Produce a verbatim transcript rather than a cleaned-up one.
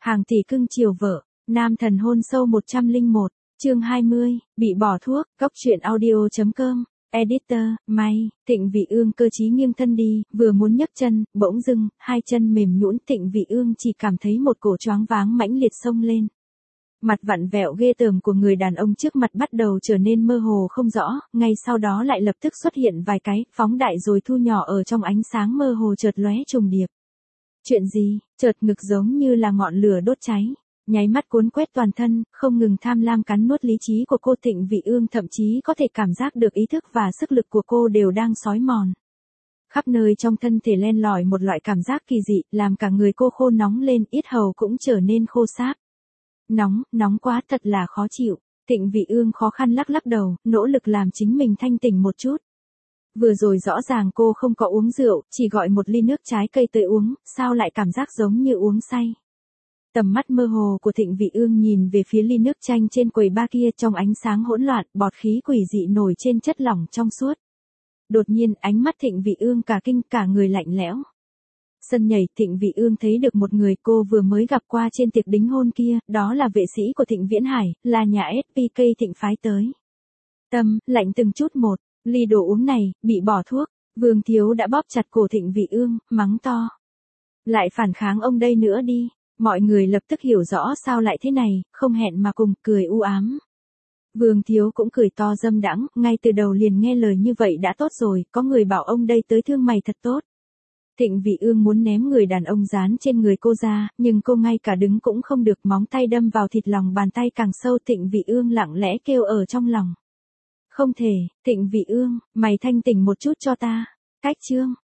Hàng tỷ cưng chiều vợ, nam thần hôn sâu một trăm lẻ một, chương hai mươi, bị bỏ thuốc, góc truyện audio.com, editor, may, Thịnh Vị Ương cơ trí nghiêng thân đi, vừa muốn nhấc chân, bỗng dưng, hai chân mềm nhũn, Thịnh Vị Ương chỉ cảm thấy một cổ choáng váng mãnh liệt xông lên. Mặt vặn vẹo ghê tởm của người đàn ông trước mặt bắt đầu trở nên mơ hồ không rõ, ngay sau đó lại lập tức xuất hiện vài cái, phóng đại rồi thu nhỏ ở trong ánh sáng mơ hồ chợt lóe trùng điệp. Chuyện gì? Chợt ngực giống như là ngọn lửa đốt cháy, nháy mắt cuốn quét toàn thân, không ngừng tham lam cắn nuốt lý trí của cô. Thịnh Vị Ương thậm chí có thể cảm giác được ý thức và sức lực của cô đều đang xói mòn. Khắp nơi trong thân thể len lỏi một loại cảm giác kỳ dị, làm cả người cô khô nóng lên, yết hầu cũng trở nên khô ráp. Nóng, nóng quá, thật là khó chịu. Thịnh Vị Ương khó khăn lắc lắc đầu, nỗ lực làm chính mình thanh tỉnh một chút. Vừa rồi rõ ràng cô không có uống rượu, chỉ gọi một ly nước trái cây tới uống, sao lại cảm giác giống như uống say. Tầm mắt mơ hồ của Thịnh Vị Ương nhìn về phía ly nước chanh trên quầy bar kia, trong ánh sáng hỗn loạn, bọt khí quỷ dị nổi trên chất lỏng trong suốt. Đột nhiên, ánh mắt Thịnh Vị Ương cả kinh, cả người lạnh lẽo. Sân nhảy, Thịnh Vị Ương thấy được một người cô vừa mới gặp qua trên tiệc đính hôn kia, đó là vệ sĩ của Thịnh Viễn Hải, là nhà ét pê ca Thịnh phái tới. Tâm, lạnh từng chút một, ly đồ uống này, bị bỏ thuốc, Vương Thiếu đã bóp chặt cổ Thịnh Vị Ương, mắng to. Lại phản kháng ông đây nữa đi, mọi người lập tức hiểu rõ sao lại thế này, không hẹn mà cùng, cười u ám. Vương Thiếu cũng cười to dâm đãng, ngay từ đầu liền nghe lời như vậy đã tốt rồi, có người bảo ông đây tới thương mày thật tốt. Thịnh Vị Ương muốn ném người đàn ông dán trên người cô ra, nhưng cô ngay cả đứng cũng không được, móng tay đâm vào thịt lòng bàn tay càng sâu. Thịnh Vị Ương lặng lẽ kêu ở trong lòng. Không thể, Thịnh Vị Ương, mày thanh tỉnh một chút cho ta. Cách chương,